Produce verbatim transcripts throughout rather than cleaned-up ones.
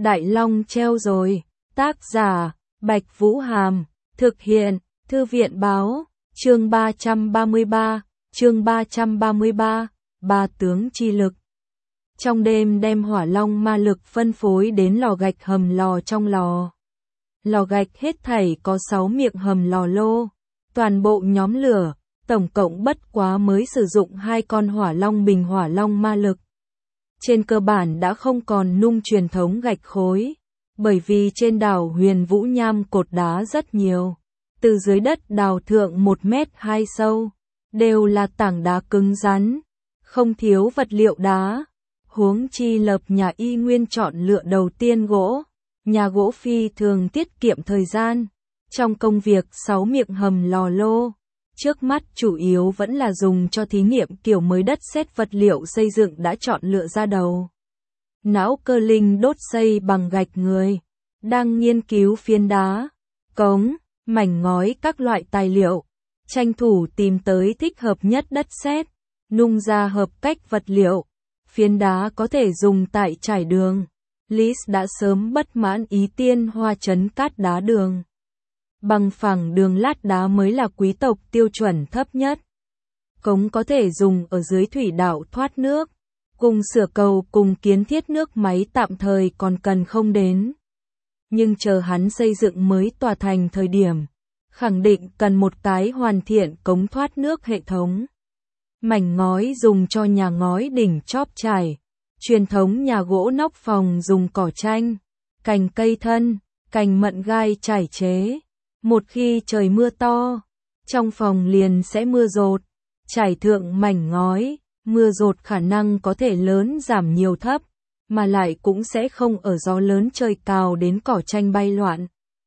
Đại Long treo rồi. Tác giả, Bạch Vũ Hàm. Thực hiện, Thư viện Báo. Chương ba trăm ba mươi ba. Chương ba trăm ba mươi ba. Ba tướng chi lực. Trong đêm đem hỏa long ma lực phân phối đến lò gạch hầm lò trong lò. Lò gạch hết thảy có sáu miệng hầm lò lô. Toàn bộ nhóm lửa, tổng cộng bất quá mới sử dụng hai con hỏa long bình hỏa long ma lực. Trên cơ bản đã không còn nung truyền thống gạch khối, bởi vì trên đảo Huyền Vũ Nham cột đá rất nhiều. Từ dưới đất đào thượng một mét hai sâu, đều là tảng đá cứng rắn, không thiếu vật liệu đá. Huống chi Lập Nhà y nguyên chọn lựa đầu tiên gỗ, nhà gỗ phi thường tiết kiệm thời gian. Trong công việc sáu miệng hầm lò lô, trước mắt chủ yếu vẫn là dùng cho thí nghiệm kiểu mới đất sét vật liệu xây dựng đã chọn lựa ra đầu. Não cơ linh đốt xây bằng gạch người, đang nghiên cứu phiến đá, cống, mảnh ngói các loại tài liệu, tranh thủ tìm tới thích hợp nhất đất sét, nung ra hợp cách vật liệu. Phiến đá có thể dùng tại trải đường. Liz đã sớm bất mãn ý Tiên Hoa trấn cát đá đường. Bằng phẳng đường lát đá mới là quý tộc tiêu chuẩn thấp nhất. Cống có thể dùng ở dưới thủy đạo thoát nước, cùng sửa cầu cùng kiến thiết nước máy tạm thời còn cần không đến. Nhưng chờ hắn xây dựng mới tòa thành thời điểm, khẳng định cần một cái hoàn thiện cống thoát nước hệ thống. Mảnh ngói dùng cho nhà ngói đỉnh chóp trải, truyền thống nhà gỗ nóc phòng dùng cỏ tranh, cành cây thân, cành mận gai trải chế. Một khi trời mưa to, trong phòng liền sẽ mưa dột, trải thượng mảnh ngói, mưa dột khả năng có thể lớn giảm nhiều thấp, mà lại cũng sẽ không ở gió lớn trời cào đến cỏ tranh bay loạn.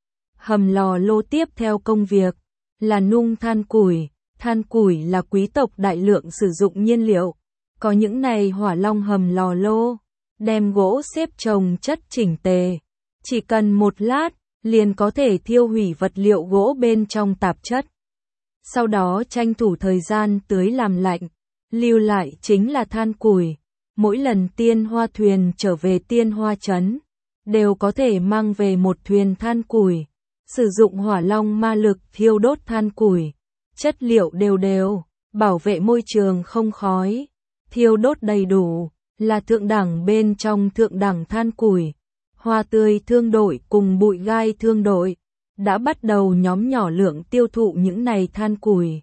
Hầm lò lô tiếp theo công việc là nung than củi. Than củi là quý tộc đại lượng sử dụng nhiên liệu. Có những này hỏa long hầm lò lô, đem gỗ xếp chồng chất chỉnh tề. Chỉ cần một lát, liền có thể thiêu hủy vật liệu gỗ bên trong tạp chất. Sau đó tranh thủ thời gian tưới làm lạnh, lưu lại chính là than củi. Mỗi lần Tiên Hoa thuyền trở về Tiên Hoa trấn, đều có thể mang về một thuyền than củi. Sử dụng hỏa long ma lực thiêu đốt than củi. Chất liệu đều đều, bảo vệ môi trường không khói, thiêu đốt đầy đủ, là thượng đẳng bên trong thượng đẳng than củi. Hoa tươi thương đội cùng bụi gai thương đội đã bắt đầu nhóm nhỏ lượng tiêu thụ những này than củi.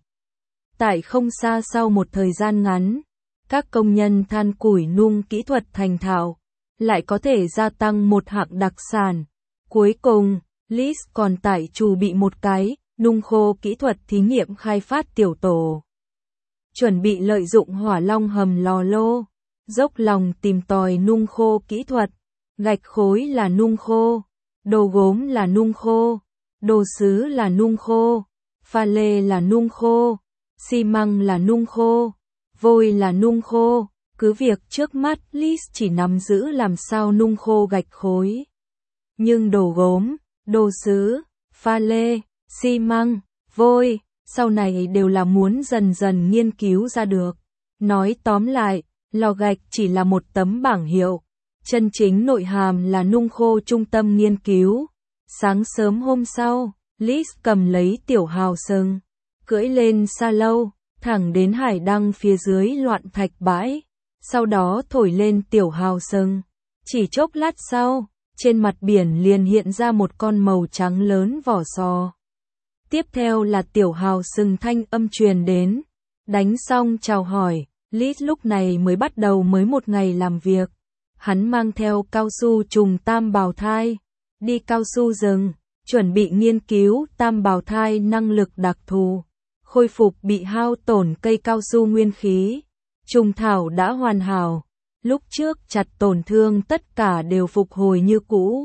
Tại không xa sau một thời gian ngắn, các công nhân than củi nung kỹ thuật thành thạo, lại có thể gia tăng một hạng đặc sản. Cuối cùng, Liz còn tại chủ bị một cái nung khô kỹ thuật thí nghiệm khai phát tiểu tổ. Chuẩn bị lợi dụng hỏa long hầm lò lô, dốc lòng tìm tòi nung khô kỹ thuật. Gạch khối là nung khô, đồ gốm là nung khô, đồ sứ là nung khô, pha lê là nung khô, xi măng là nung khô, vôi là nung khô. Cứ việc trước mắt Liz chỉ nắm giữ làm sao nung khô gạch khối. Nhưng đồ gốm, đồ sứ, pha lê, xi măng, vôi, sau này đều là muốn dần dần nghiên cứu ra được. Nói tóm lại, lò gạch chỉ là một tấm bảng hiệu, chân chính nội hàm là nung khô trung tâm nghiên cứu. Sáng sớm hôm sau, Liz cầm lấy tiểu hào sừng, cưỡi lên sa lâu, thẳng đến hải đăng phía dưới loạn thạch bãi, sau đó thổi lên tiểu hào sừng. Chỉ chốc lát sau, trên mặt biển liền hiện ra một con màu trắng lớn vỏ sò. Tiếp theo là tiểu hào sừng thanh âm truyền đến. Đánh xong chào hỏi, Liz lúc này mới bắt đầu mới một ngày làm việc. Hắn mang theo cao su trùng tam bào thai, đi cao su rừng, chuẩn bị nghiên cứu tam bào thai năng lực đặc thù, khôi phục bị hao tổn cây cao su nguyên khí. Trùng thảo đã hoàn hảo, lúc trước chặt tổn thương tất cả đều phục hồi như cũ.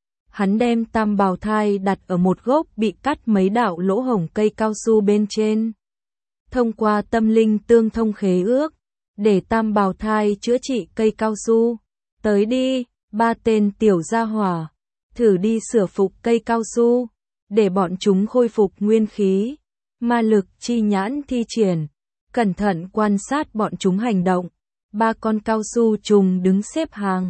Hắn đem tam bào thai đặt ở một gốc bị cắt mấy đạo lỗ hổng cây cao su bên trên. Thông qua tâm linh tương thông khế ước, để tam bào thai chữa trị cây cao su. Tới đi, ba tên tiểu gia hỏa, thử đi sửa phục cây cao su, để bọn chúng khôi phục nguyên khí. Ma lực chi nhãn thi triển, cẩn thận quan sát bọn chúng hành động. Ba con cao su trùng đứng xếp hàng,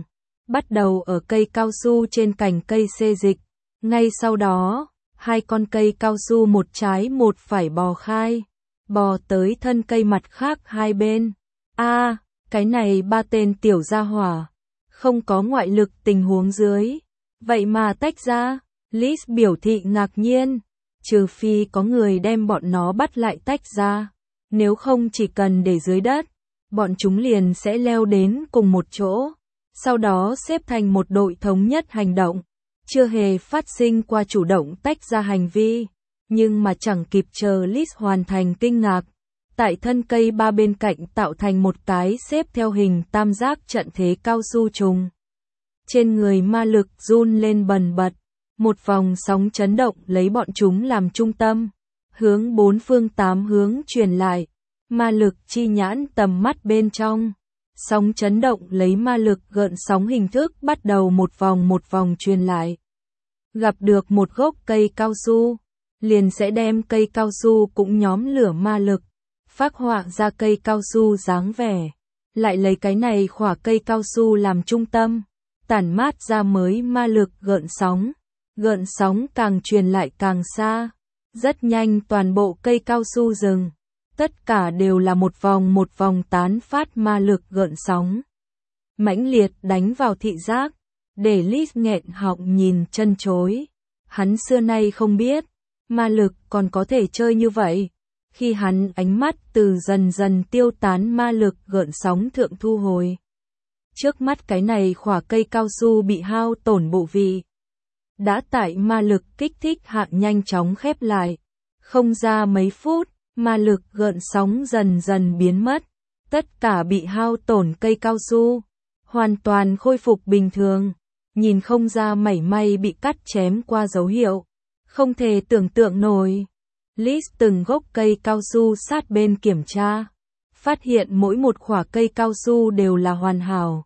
bắt đầu ở cây cao su trên cành cây xê dịch. Ngay sau đó, hai con cây cao su một trái một phải bò khai, bò tới thân cây mặt khác hai bên. A, à, cái này ba tên tiểu gia hỏa, không có ngoại lực tình huống dưới, vậy mà tách ra. Liz biểu thị ngạc nhiên, trừ phi có người đem bọn nó bắt lại tách ra, nếu không chỉ cần để dưới đất, bọn chúng liền sẽ leo đến cùng một chỗ, sau đó xếp thành một đội thống nhất hành động, chưa hề phát sinh qua chủ động tách ra hành vi, nhưng mà chẳng kịp chờ Liz hoàn thành kinh ngạc, tại thân cây ba bên cạnh tạo thành một cái xếp theo hình tam giác trận thế cao su trùng. Trên người ma lực run lên bần bật, một vòng sóng chấn động lấy bọn chúng làm trung tâm, hướng bốn phương tám hướng truyền lại, ma lực chi nhãn tầm mắt bên trong. Sóng chấn động lấy ma lực gợn sóng hình thức bắt đầu một vòng một vòng truyền lại. Gặp được một gốc cây cao su, liền sẽ đem cây cao su cũng nhóm lửa ma lực, phác họa ra cây cao su dáng vẻ, lại lấy cái này khỏa cây cao su làm trung tâm, tản mát ra mới ma lực gợn sóng. Gợn sóng càng truyền lại càng xa, rất nhanh toàn bộ cây cao su rừng, tất cả đều là một vòng một vòng tán phát ma lực gợn sóng. Mãnh liệt đánh vào thị giác, để Liz nghẹn họng nhìn chân chối. Hắn xưa nay không biết, ma lực còn có thể chơi như vậy. Khi hắn ánh mắt từ dần dần tiêu tán ma lực gợn sóng thượng thu hồi. Trước mắt cái này khỏa cây cao su bị hao tổn bộ vị. Đã tại ma lực kích thích hạ nhanh chóng khép lại. Không ra mấy phút, ma lực gợn sóng dần dần biến mất. Tất cả bị hao tổn cây cao su, hoàn toàn khôi phục bình thường. Nhìn không ra mảy may bị cắt chém qua dấu hiệu. Không thể tưởng tượng nổi. Liz từng gốc cây cao su sát bên kiểm tra. Phát hiện mỗi một khỏa cây cao su đều là hoàn hảo.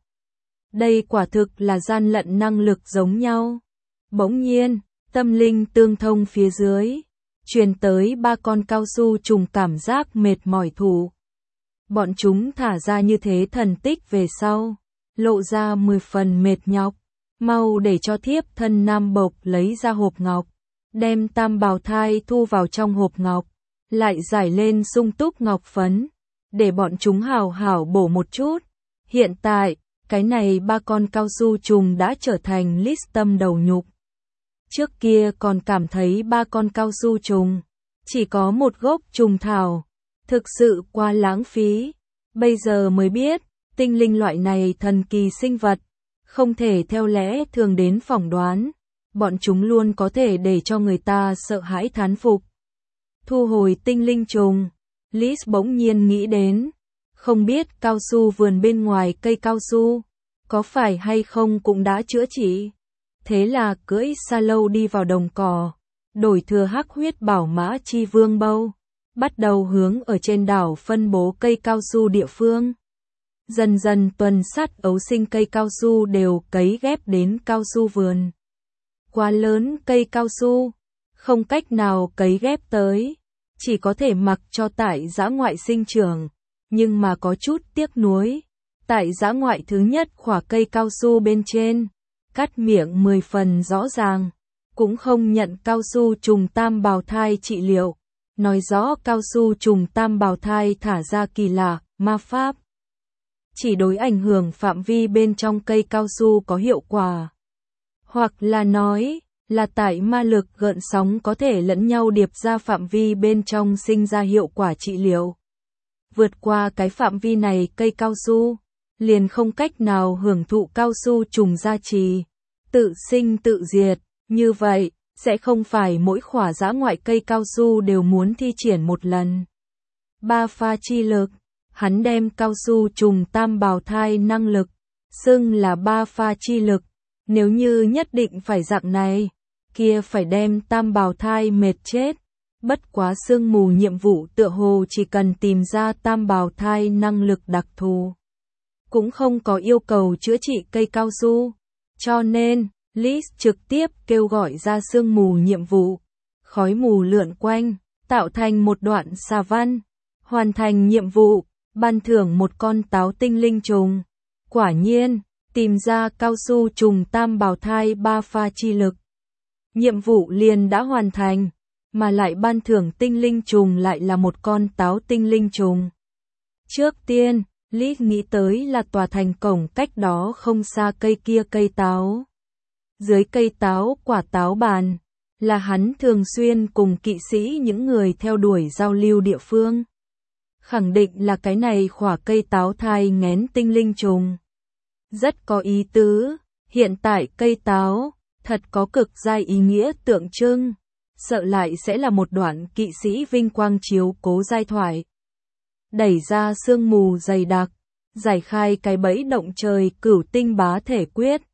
Đây quả thực là gian lận năng lực giống nhau. Bỗng nhiên, tâm linh tương thông phía dưới, truyền tới ba con cao su trùng cảm giác mệt mỏi thủ. Bọn chúng thả ra như thế thần tích về sau, lộ ra mười phần mệt nhọc, mau để cho thiếp thân nam bộc lấy ra hộp ngọc, đem tam bào thai thu vào trong hộp ngọc, lại giải lên sung túc ngọc phấn, để bọn chúng hào hảo bổ một chút. Hiện tại, cái này ba con cao su trùng đã trở thành Liz tâm đầu nhục. Trước kia còn cảm thấy ba con cao su trùng, chỉ có một gốc trùng thảo, thực sự quá lãng phí. Bây giờ mới biết, tinh linh loại này thần kỳ sinh vật, không thể theo lẽ thường đến phỏng đoán, bọn chúng luôn có thể để cho người ta sợ hãi thán phục. Thu hồi tinh linh trùng, Liz bỗng nhiên nghĩ đến, không biết cao su vườn bên ngoài cây cao su, có phải hay không cũng đã chữa trị. Thế là cưỡi sa lâu đi vào đồng cỏ, đổi thừa hắc huyết bảo mã chi vương bâu, bắt đầu hướng ở trên đảo phân bố cây cao su địa phương. Dần dần tuần sát ấu sinh cây cao su đều cấy ghép đến cao su vườn. Quá lớn cây cao su, không cách nào cấy ghép tới, chỉ có thể mặc cho tại dã ngoại sinh trưởng, nhưng mà có chút tiếc nuối. Tại dã ngoại thứ nhất khỏa cây cao su bên trên, cắt miệng mười phần rõ ràng, cũng không nhận cao su trùng tam bào thai trị liệu, nói rõ cao su trùng tam bào thai thả ra kỳ lạ, ma pháp. Chỉ đối ảnh hưởng phạm vi bên trong cây cao su có hiệu quả. Hoặc là nói, là tại ma lực gợn sóng có thể lẫn nhau điệp ra phạm vi bên trong sinh ra hiệu quả trị liệu. Vượt qua cái phạm vi này cây cao su, liền không cách nào hưởng thụ cao su trùng gia trì, tự sinh tự diệt, như vậy, sẽ không phải mỗi khỏa dã ngoại cây cao su đều muốn thi triển một lần. Ba pha chi lực, hắn đem cao su trùng tam bào thai năng lực, xưng là ba pha chi lực, nếu như nhất định phải dạng này, kia phải đem tam bào thai mệt chết. Bất quá sương mù nhiệm vụ tựa hồ chỉ cần tìm ra tam bào thai năng lực đặc thù, cũng không có yêu cầu chữa trị cây cao su, cho nên, Liz trực tiếp kêu gọi ra sương mù nhiệm vụ, khói mù lượn quanh, tạo thành một đoạn xà văn, hoàn thành nhiệm vụ, ban thưởng một con táo tinh linh trùng. Quả nhiên, tìm ra cao su trùng tam bào thai ba pha chi lực. Nhiệm vụ liền đã hoàn thành, mà lại ban thưởng tinh linh trùng lại là một con táo tinh linh trùng. Trước tiên, Lý nghĩ tới là tòa thành cổng cách đó không xa cây kia cây táo. Dưới cây táo quả táo bàn, là hắn thường xuyên cùng kỵ sĩ những người theo đuổi giao lưu địa phương. Khẳng định là cái này khỏa cây táo thai nghén tinh linh trùng. Rất có ý tứ, hiện tại cây táo, thật có cực giai ý nghĩa tượng trưng. Sợ lại sẽ là một đoạn kỵ sĩ vinh quang chiếu cố giai thoại. Đẩy ra sương mù dày đặc, giải khai cái bẫy động trời cửu tinh bá thể quyết.